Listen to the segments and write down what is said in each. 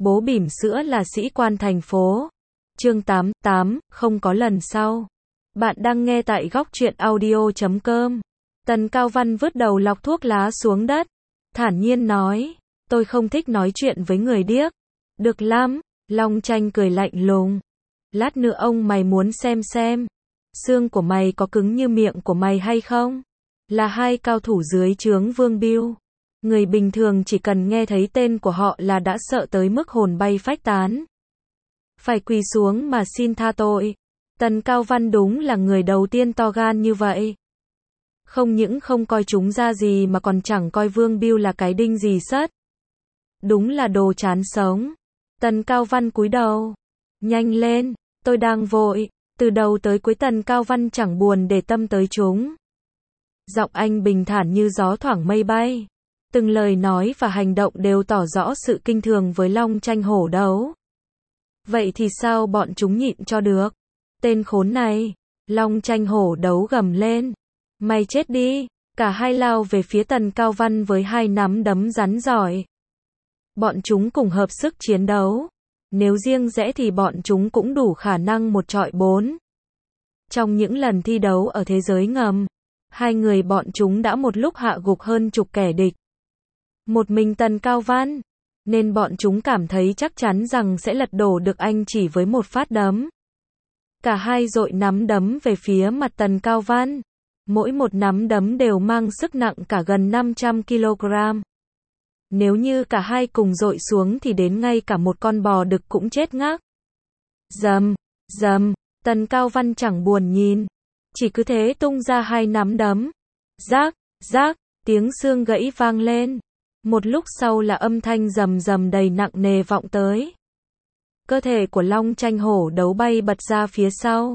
Bố bỉm sữa là sĩ quan thành phố. Chương 88, không có lần sau. Bạn đang nghe tại góc truyện audio.com. Tần Cao Văn vứt đầu lọc thuốc lá xuống đất. Thản nhiên nói, tôi không thích nói chuyện với người điếc. Được lắm, Long Tranh cười lạnh lùng. Lát nữa ông mày muốn xem. Xương của mày có cứng như miệng của mày hay không? Là hai cao thủ dưới trướng Vương Biêu. Người bình thường chỉ cần nghe thấy tên của họ là đã sợ tới mức hồn bay phách tán. Phải quỳ xuống mà xin tha tội. Tần Cao Văn đúng là người đầu tiên to gan như vậy. Không những không coi chúng ra gì mà còn chẳng coi Vương Biêu là cái đinh gì sắt. Đúng là đồ chán sống. Tần Cao Văn cúi đầu. Nhanh lên, tôi đang vội. Từ đầu tới cuối Tần Cao Văn chẳng buồn để tâm tới chúng. Giọng anh bình thản như gió thoảng mây bay. Từng lời nói và hành động đều tỏ rõ sự kinh thường với Long Tranh hổ đấu. Vậy thì sao bọn chúng nhịn cho được? Tên khốn này. Long Tranh hổ đấu gầm lên. Mày chết đi. Cả hai lao về phía Tần Cao Văn với hai nắm đấm rắn giỏi. Bọn chúng cùng hợp sức chiến đấu. Nếu riêng rẽ thì bọn chúng cũng đủ khả năng một chọi bốn. Trong những lần thi đấu ở thế giới ngầm, hai người bọn chúng đã một lúc hạ gục hơn chục kẻ địch. Một mình Tần Cao Văn, nên bọn chúng cảm thấy chắc chắn rằng sẽ lật đổ được anh chỉ với một phát đấm. Cả hai dội nắm đấm về phía mặt Tần Cao Văn. Mỗi một nắm đấm đều mang sức nặng cả gần 500 kg. Nếu như cả hai cùng dội xuống thì đến ngay cả một con bò đực cũng chết ngác. Dầm, Tần Cao Văn chẳng buồn nhìn. Chỉ cứ thế tung ra hai nắm đấm. Rác, tiếng xương gãy vang lên. Một lúc sau là âm thanh rầm đầy nặng nề vọng tới. Cơ thể của Long Tranh hổ đấu bay bật ra phía sau.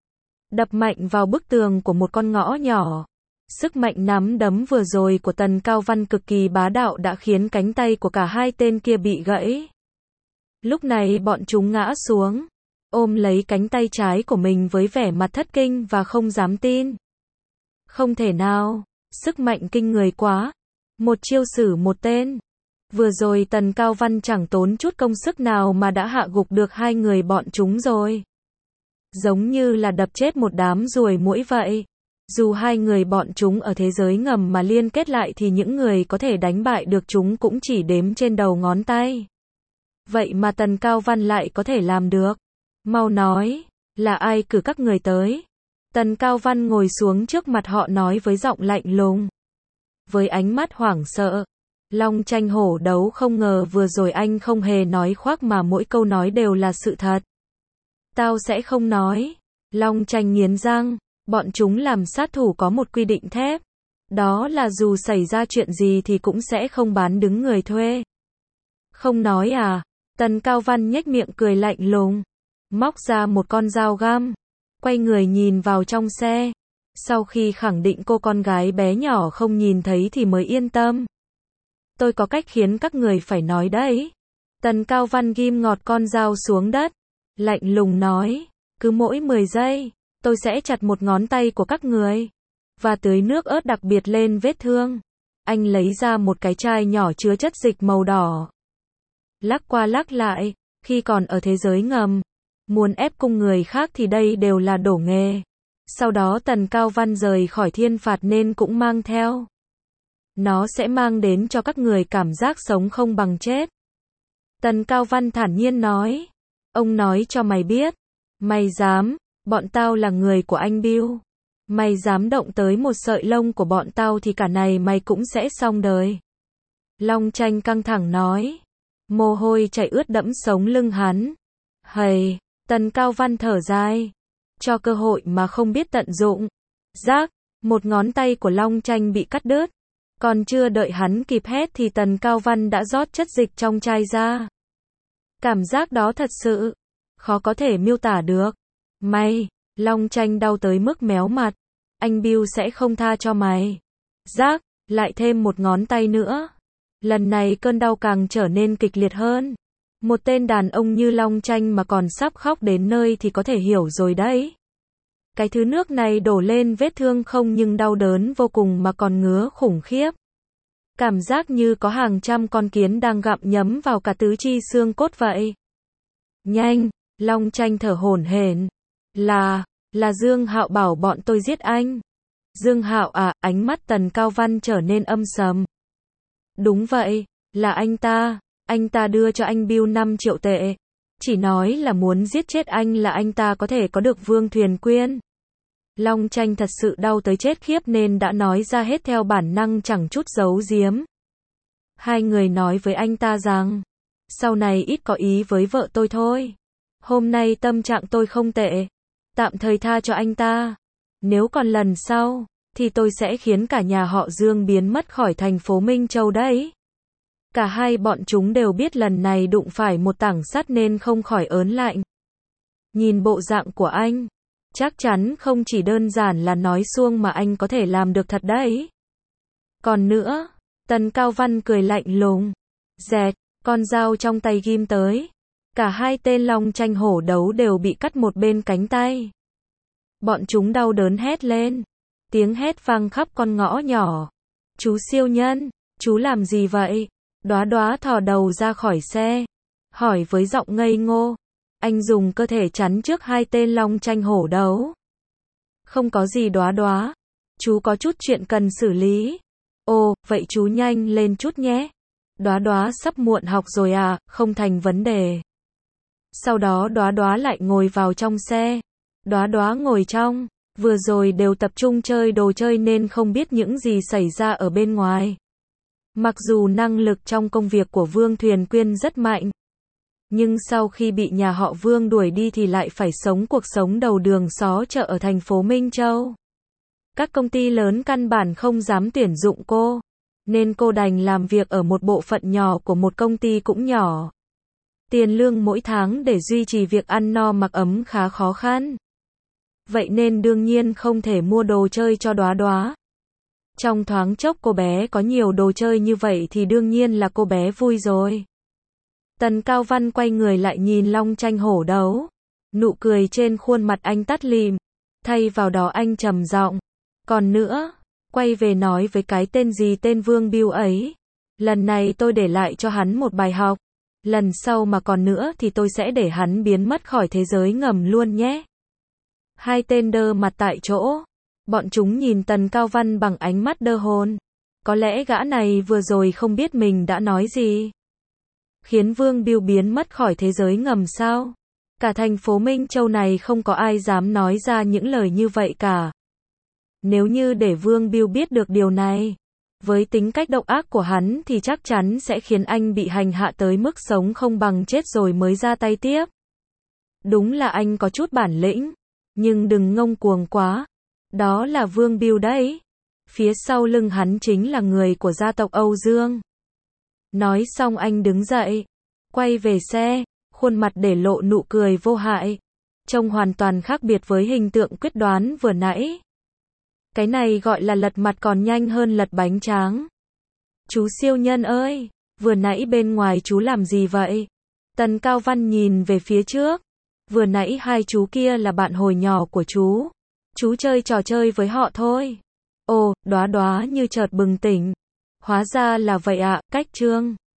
Đập mạnh vào bức tường của một con ngõ nhỏ. Sức mạnh nắm đấm vừa rồi của Tần Cao Văn cực kỳ bá đạo đã khiến cánh tay của cả hai tên kia bị gãy. Lúc này bọn chúng ngã xuống, ôm lấy cánh tay trái của mình với vẻ mặt thất kinh và không dám tin. Không thể nào, sức mạnh kinh người quá. Một chiêu xử một tên. Vừa rồi Tần Cao Văn chẳng tốn chút công sức nào mà đã hạ gục được hai người bọn chúng rồi. Giống như là đập chết một đám ruồi muỗi vậy. Dù hai người bọn chúng ở thế giới ngầm mà liên kết lại thì những người có thể đánh bại được chúng cũng chỉ đếm trên đầu ngón tay. Vậy mà Tần Cao Văn lại có thể làm được. Mau nói, là ai cử các người tới? Tần Cao Văn ngồi xuống trước mặt họ nói với giọng lạnh lùng. Với ánh mắt hoảng sợ, Long Tranh hổ đấu không ngờ vừa rồi anh không hề nói khoác mà mỗi câu nói đều là sự thật. Tao sẽ không nói. Long Tranh nghiến răng, bọn chúng làm sát thủ có một quy định thép. Đó là dù xảy ra chuyện gì thì cũng sẽ không bán đứng người thuê. Không nói à? Tần Cao Văn nhếch miệng cười lạnh lùng. Móc ra một con dao găm. Quay người nhìn vào trong xe. Sau khi khẳng định cô con gái bé nhỏ không nhìn thấy thì mới yên tâm. Tôi có cách khiến các người phải nói đấy. Tần Cao Văn ghim ngọt con dao xuống đất. Lạnh lùng nói. Cứ mỗi 10 giây, tôi sẽ chặt một ngón tay của các người. Và tưới nước ớt đặc biệt lên vết thương. Anh lấy ra một cái chai nhỏ chứa chất dịch màu đỏ. Lắc qua lắc lại, khi còn ở thế giới ngầm. Muốn ép cung người khác thì đây đều là đổ nghề. Sau đó Tần Cao Văn rời khỏi thiên phạt nên cũng mang theo. Nó sẽ mang đến cho các người cảm giác sống không bằng chết. Tần Cao Văn thản nhiên nói. Ông nói cho mày biết. Mày dám, bọn tao là người của anh Bill. Mày dám động tới một sợi lông của bọn tao thì cả này mày cũng sẽ xong đời. Long Tranh căng thẳng nói. Mồ hôi chảy ướt đẫm sống lưng hắn. Hầy, Tần Cao Văn thở dài. Cho cơ hội mà không biết tận dụng. Rác, một ngón tay của Long Tranh bị cắt đứt. Còn chưa đợi hắn kịp hét thì Tần Cao Văn đã rót chất dịch trong chai ra. Cảm giác đó thật sự khó có thể miêu tả được. Mày, Long Tranh đau tới mức méo mặt. Anh Bill sẽ không tha cho mày. Rác, lại thêm một ngón tay nữa. Lần này cơn đau càng trở nên kịch liệt hơn. Một tên đàn ông như Long Tranh mà còn sắp khóc đến nơi thì có thể hiểu rồi đấy. Cái thứ nước này đổ lên vết thương không nhưng đau đớn vô cùng mà còn ngứa khủng khiếp. Cảm giác như có hàng trăm con kiến đang gặm nhấm vào cả tứ chi xương cốt vậy. Nhanh, Long Tranh thở hổn hển. Là Dương Hạo bảo bọn tôi giết anh. Dương Hạo à, ánh mắt Tần Cao Văn trở nên âm sầm. Đúng vậy, là anh ta đưa cho anh bill 5 triệu tệ. Chỉ nói là muốn giết chết anh là anh ta có thể có được Vương Thuyền Quyên. Long Tranh thật sự đau tới chết khiếp nên đã nói ra hết theo bản năng chẳng chút giấu giếm. Hai người nói với anh ta rằng, sau này ít có ý với vợ tôi thôi. Hôm nay tâm trạng tôi không tệ, tạm thời tha cho anh ta. Nếu còn lần sau, thì tôi sẽ khiến cả nhà họ Dương biến mất khỏi thành phố Minh Châu đấy. Cả hai bọn chúng đều biết lần này đụng phải một tảng sắt nên không khỏi ớn lạnh. Nhìn bộ dạng của anh, chắc chắn không chỉ đơn giản là nói suông mà anh có thể làm được thật đấy. Còn nữa, Tần Cao Văn cười lạnh lùng. Dẹt, con dao trong tay ghim tới. Cả hai tên Long Tranh hổ đấu đều bị cắt một bên cánh tay. Bọn chúng đau đớn hét lên. Tiếng hét vang khắp con ngõ nhỏ. Chú siêu nhân, chú làm gì vậy? Đóa Đóa thò đầu ra khỏi xe, hỏi với giọng ngây ngô. Anh dùng cơ thể chắn trước hai tên Long Tranh hổ đấu. Không có gì Đóa Đóa, chú có chút chuyện cần xử lý. Ồ, vậy chú nhanh lên chút nhé. Đóa Đóa sắp muộn học rồi à, không thành vấn đề. Sau đó Đóa Đóa lại ngồi vào trong xe. Đóa Đóa ngồi trong, vừa rồi đều tập trung chơi đồ chơi nên không biết những gì xảy ra ở bên ngoài. Mặc dù năng lực trong công việc của Vương Thuyền Quyên rất mạnh, nhưng sau khi bị nhà họ Vương đuổi đi thì lại phải sống cuộc sống đầu đường xó chợ ở thành phố Minh Châu. Các công ty lớn căn bản không dám tuyển dụng cô, nên cô đành làm việc ở một bộ phận nhỏ của một công ty cũng nhỏ. Tiền lương mỗi tháng để duy trì việc ăn no mặc ấm khá khó khăn. Vậy nên đương nhiên không thể mua đồ chơi cho Đóa Đóa. Trong thoáng chốc cô bé có nhiều đồ chơi như vậy thì đương nhiên là cô bé vui rồi. Tần Cao Văn quay người lại nhìn Long Tranh hổ đấu. Nụ cười trên khuôn mặt anh tắt lịm. Thay vào đó anh trầm giọng. Còn nữa, quay về nói với cái tên gì tên Vương Bill ấy. Lần này tôi để lại cho hắn một bài học. Lần sau mà còn nữa thì tôi sẽ để hắn biến mất khỏi thế giới ngầm luôn nhé. Hai tên đơ mặt tại chỗ. Bọn chúng nhìn Tần Cao Văn bằng ánh mắt đơ hồn. Có lẽ gã này vừa rồi không biết mình đã nói gì. Khiến Vương Bill biến mất khỏi thế giới ngầm sao? Cả thành phố Minh Châu này không có ai dám nói ra những lời như vậy cả. Nếu như để Vương Bill biết được điều này, với tính cách độc ác của hắn thì chắc chắn sẽ khiến anh bị hành hạ tới mức sống không bằng chết rồi mới ra tay tiếp. Đúng là anh có chút bản lĩnh, nhưng đừng ngông cuồng quá. Đó là Vương Bill đấy. Phía sau lưng hắn chính là người của gia tộc Âu Dương. Nói xong anh đứng dậy, quay về xe, khuôn mặt để lộ nụ cười vô hại. Trông hoàn toàn khác biệt với hình tượng quyết đoán vừa nãy. Cái này gọi là lật mặt còn nhanh hơn lật bánh tráng. Chú siêu nhân ơi, vừa nãy bên ngoài chú làm gì vậy? Tần Cao Văn nhìn về phía trước. Vừa nãy hai chú kia là bạn hồi nhỏ của chú. Chú chơi trò chơi với họ thôi. Ồ, Đóa Đóa như chợt bừng tỉnh. Hóa ra là vậy ạ, cách Trương.